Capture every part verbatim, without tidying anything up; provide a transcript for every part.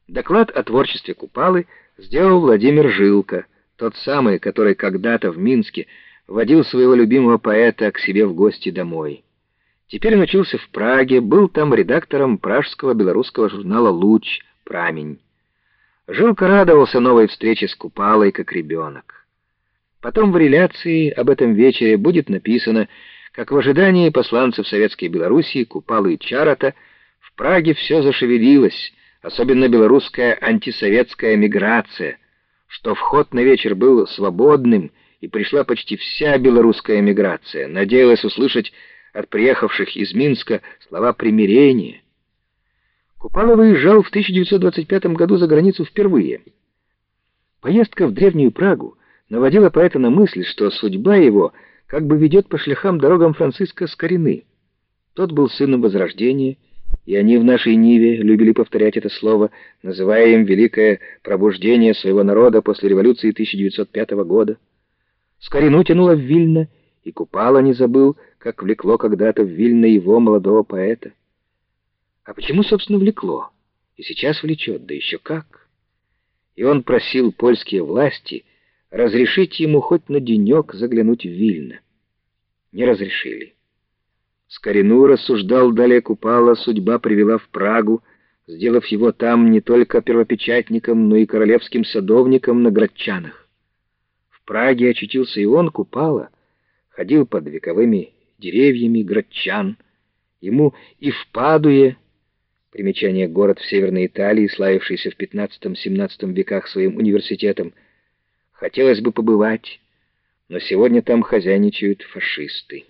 Доклад о творчестве Купалы сделал Владимир Жилко, тот самый, который когда-то в Минске водил своего любимого поэта к себе в гости домой. Теперь он учился в Праге, был там редактором пражского белорусского журнала «Луч», «Прамень». Жилко радовался новой встрече с Купалой, как ребенок. Потом в реляции об этом вечере будет написано, как в ожидании посланцев Советской Белоруссии Купалы и Чарата в Праге все зашевелилось, особенно белорусская антисоветская миграция, что вход на вечер был свободным, и пришла почти вся белорусская миграция, надеялась услышать от приехавших из Минска слова примирения. Купала выезжал в тысяча девятьсот двадцать пятом году за границу впервые. Поездка в древнюю Прагу наводила поэта на мысль, что судьба его как бы ведет по шляхам дорогам Франциска Скорины. Тот был сыном Возрождения, и они в нашей Ниве любили повторять это слово, называя им великое пробуждение своего народа после революции тысяча девятьсот пятого года. Скорину тянуло в Вильно, и Купала не забыл, как влекло когда-то в Вильно его, молодого поэта. А почему, собственно, влекло? И сейчас влечет, да еще как. И он просил польские власти разрешить ему хоть на денек заглянуть в Вильно. Не разрешили. Скорину, рассуждал далее Купала, судьба привела в Прагу, сделав его там не только первопечатником, но и королевским садовником на Градчанах. В Праге очутился и он, Купала, ходил под вековыми деревьями Градчан. Ему и в Падуе, примечание город в Северной Италии, славившийся в пятнадцатом-семнадцатом веках своим университетом, хотелось бы побывать, но сегодня там хозяйничают фашисты.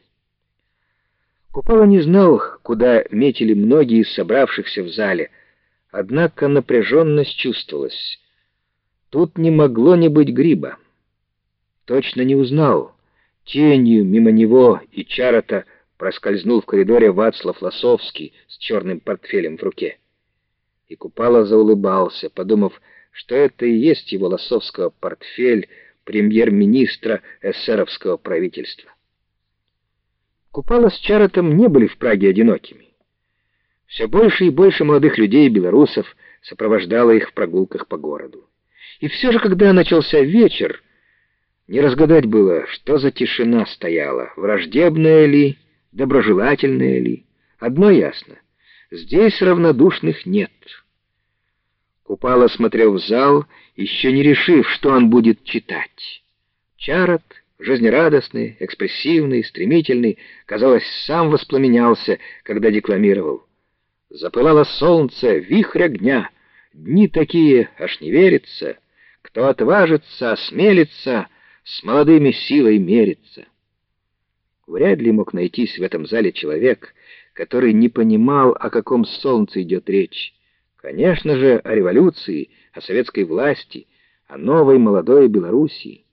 Купала не знал, куда метили многие из собравшихся в зале, однако напряженность чувствовалась. Тут не могло не быть Гриба. Точно не узнал. Тенью мимо него и Чарата проскользнул в коридоре Вацлав Лосовский с черным портфелем в руке. И Купала заулыбался, подумав, что это и есть его Лосовского портфель премьер-министра эсеровского правительства. Купала с Чаратом не были в Праге одинокими. Все больше и больше молодых людей и белорусов сопровождало их в прогулках по городу. И все же, когда начался вечер, не разгадать было, что за тишина стояла, враждебная ли, доброжелательная ли. Одно ясно — здесь равнодушных нет. Купала смотрел в зал, еще не решив, что он будет читать. Чарат, жизнерадостный, экспрессивный, стремительный, казалось, сам воспламенялся, когда декламировал. Запылало солнце, вихрь огня, дни такие, аж не верится, кто отважится, осмелится, с молодыми силой мерится. Вряд ли мог найтись в этом зале человек, который не понимал, о каком солнце идет речь. Конечно же, о революции, о советской власти, о новой молодой Белоруссии.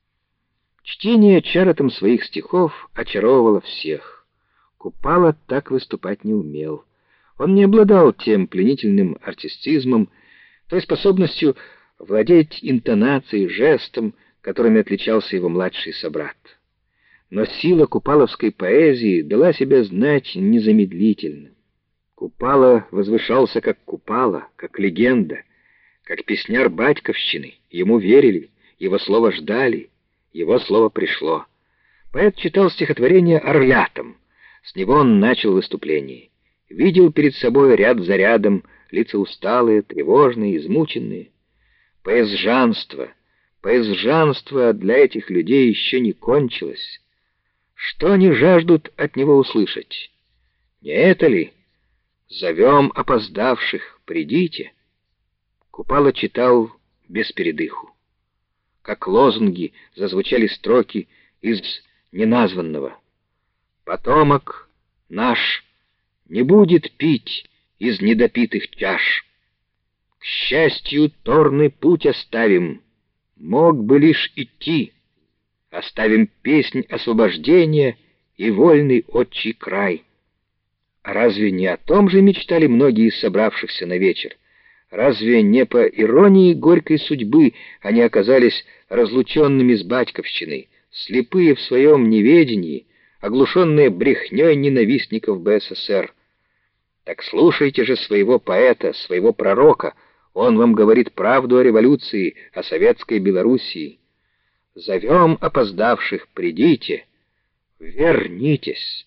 Чтение Чаратом своих стихов очаровывало всех. Купала так выступать не умел. Он не обладал тем пленительным артистизмом, той способностью владеть интонацией, жестом, которыми отличался его младший собрат. Но сила купаловской поэзии дала себя знать незамедлительно. Купала возвышался как Купала, как легенда, как песняр батьковщины. Ему верили, его слово ждали, его слово пришло. Поэт читал стихотворение орлятам. С него он начал выступление. Видел перед собой ряд за рядом лица усталые, тревожные, измученные. Поэзжанство, поэзжанство для этих людей еще не кончилось. Что они жаждут от него услышать? Не это ли? Зовем опоздавших, придите. Купала читал без передыху. Как лозунги зазвучали строки из неназванного. Потомок наш не будет пить из недопитых чаш. К счастью, торный путь оставим, мог бы лишь идти. Оставим песнь освобождения и вольный отчий край. А разве не о том же мечтали многие из собравшихся на вечер? Разве не по иронии горькой судьбы они оказались разлученными с батьковщиной, слепые в своем неведении, оглушенные брехней ненавистников БССР? Так слушайте же своего поэта, своего пророка, Он вам говорит правду о революции, о советской Белоруссии. Зовем опоздавших, придите, вернитесь.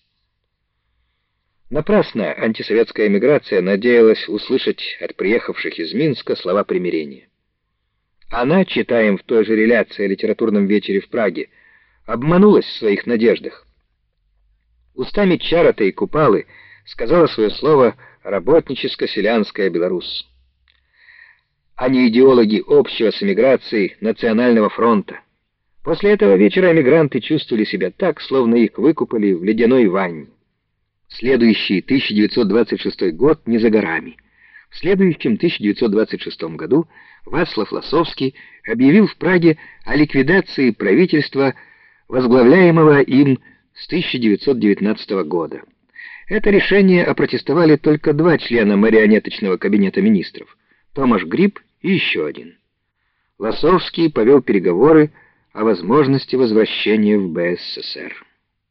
Напрасно антисоветская эмиграция надеялась услышать от приехавших из Минска слова примирения. Она, читаем в той же реляции о литературном вечере в Праге, обманулась в своих надеждах. Устами Чарата и Купалы сказала свое слово работническо-селянская Беларусь. Они идеологи общего с эмиграцией Национального фронта. После этого вечера эмигранты чувствовали себя так, словно их выкупали в ледяной ванне. Следующий тысяча девятьсот двадцать шестой год не за горами. В следующем тысяча девятьсот двадцать шестом году Вацлав Лосовский объявил в Праге о ликвидации правительства, возглавляемого им с тысяча девятьсот девятнадцатого года. Это решение опротестовали только два члена марионеточного кабинета министров — Томаш Гриб и еще один. Лосовский повел переговоры о возможности возвращения в БССР.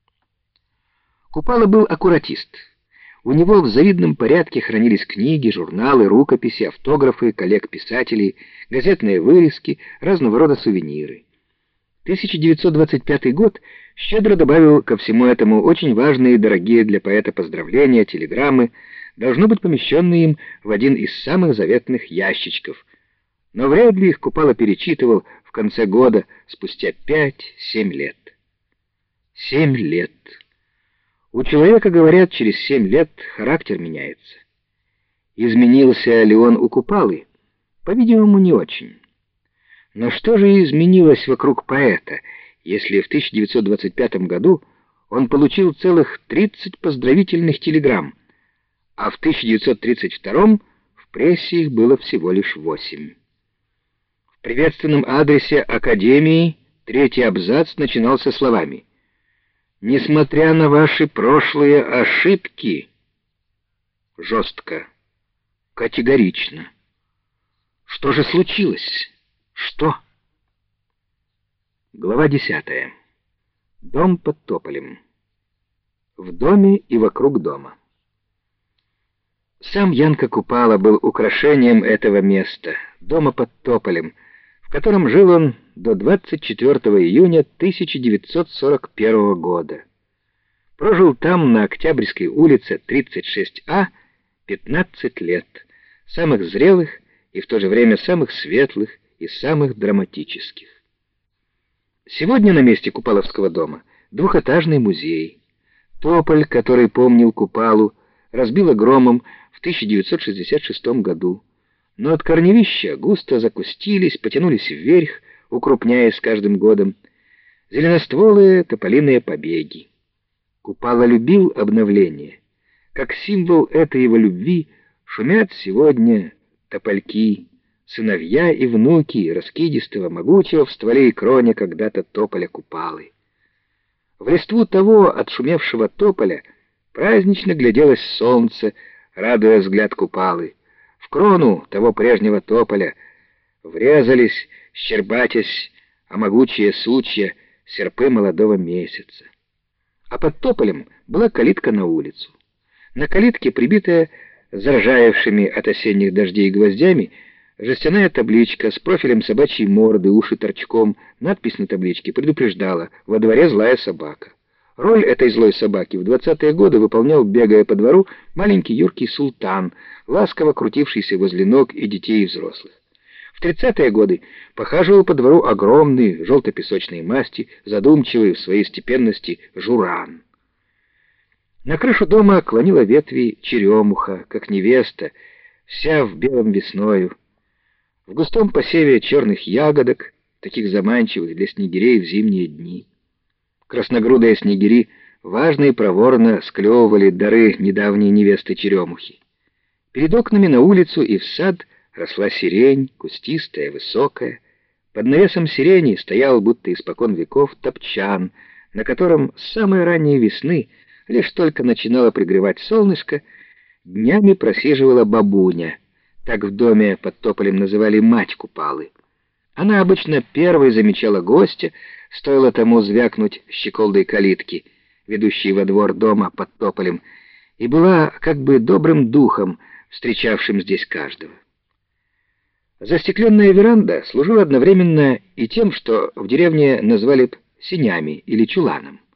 Купала был аккуратист. У него в завидном порядке хранились книги, журналы, рукописи, автографы коллег-писателей, газетные вырезки, разного рода сувениры. тысяча девятьсот двадцать пятый год щедро добавил ко всему этому очень важные и дорогие для поэта поздравления, телеграммы, должно быть помещенные им в один из самых заветных ящичков. Но вряд ли их Купала перечитывал в конце года, спустя пять-семь лет. Семь лет. У человека, говорят, через семь лет характер меняется. Изменился ли он у Купалы? По-видимому, не очень. Но что же изменилось вокруг поэта, если в тысяча девятьсот двадцать пятом году он получил целых тридцать поздравительных телеграмм, а в тысяча девятьсот тридцать втором в прессе их было всего лишь восемь. В приветственном адресе Академии третий абзац начинался словами: «Несмотря на ваши прошлые ошибки», жестко, категорично. Что же случилось? Что? Глава десятая. Дом под тополем. В доме и вокруг дома. Сам Янка Купала был украшением этого места, дома под тополем, в котором жил он до двадцать четвёртого июня тысяча девятьсот сорок первого года. Прожил там, на Октябрьской улице тридцать шесть А, пятнадцать лет, самых зрелых и в то же время самых светлых и самых драматических. Сегодня на месте Купаловского дома двухэтажный музей. Тополь, который помнил Купалу, разбило громом в тысяча девятьсот шестьдесят шестом году, но от корневища густо закустились, потянулись вверх, укрупняясь с каждым годом, зеленостволые тополиные побеги. Купала любил обновление. Как символ этой его любви шумят сегодня топольки, сыновья и внуки раскидистого, могучего в стволе и кроне когда-то тополя Купалы. В листву того отшумевшего тополя празднично гляделось солнце, радуя взгляд Купалы. В крону того прежнего тополя врезались, щербатясь, а могучие сучья серпы молодого месяца. А под тополем была калитка на улицу. На калитке, прибитая заржавевшими от осенних дождей гвоздями, жестяная табличка с профилем собачьей морды, уши торчком. Надпись на табличке предупреждала: «Во дворе злая собака». Роль этой злой собаки в двадцатые годы выполнял, бегая по двору, маленький юркий султан, ласково крутившийся возле ног и детей, и взрослых. В тридцатые годы похаживал по двору огромный, желто-песочной масти, задумчивый в своей степенности Журан. На крышу дома клонила ветви черемуха, как невеста, вся в белом весною. В густом посеве черных ягодок, таких заманчивых для снегирей в зимние дни. Красногрудые снегири важно и проворно склевывали дары недавней невесты черемухи. Перед окнами на улицу и в сад росла сирень, кустистая, высокая. Под навесом сирени стоял, будто испокон веков, топчан, на котором с самой ранней весны, лишь только начинало пригревать солнышко, днями просиживала бабуня. Так в доме под тополем называли мать Купалы. Она обычно первой замечала гостя, стоило тому звякнуть щеколдой калитки, ведущей во двор дома под тополем, и была как бы добрым духом, встречавшим здесь каждого. Застекленная веранда служила одновременно и тем, что в деревне назвали б сенями или чуланом.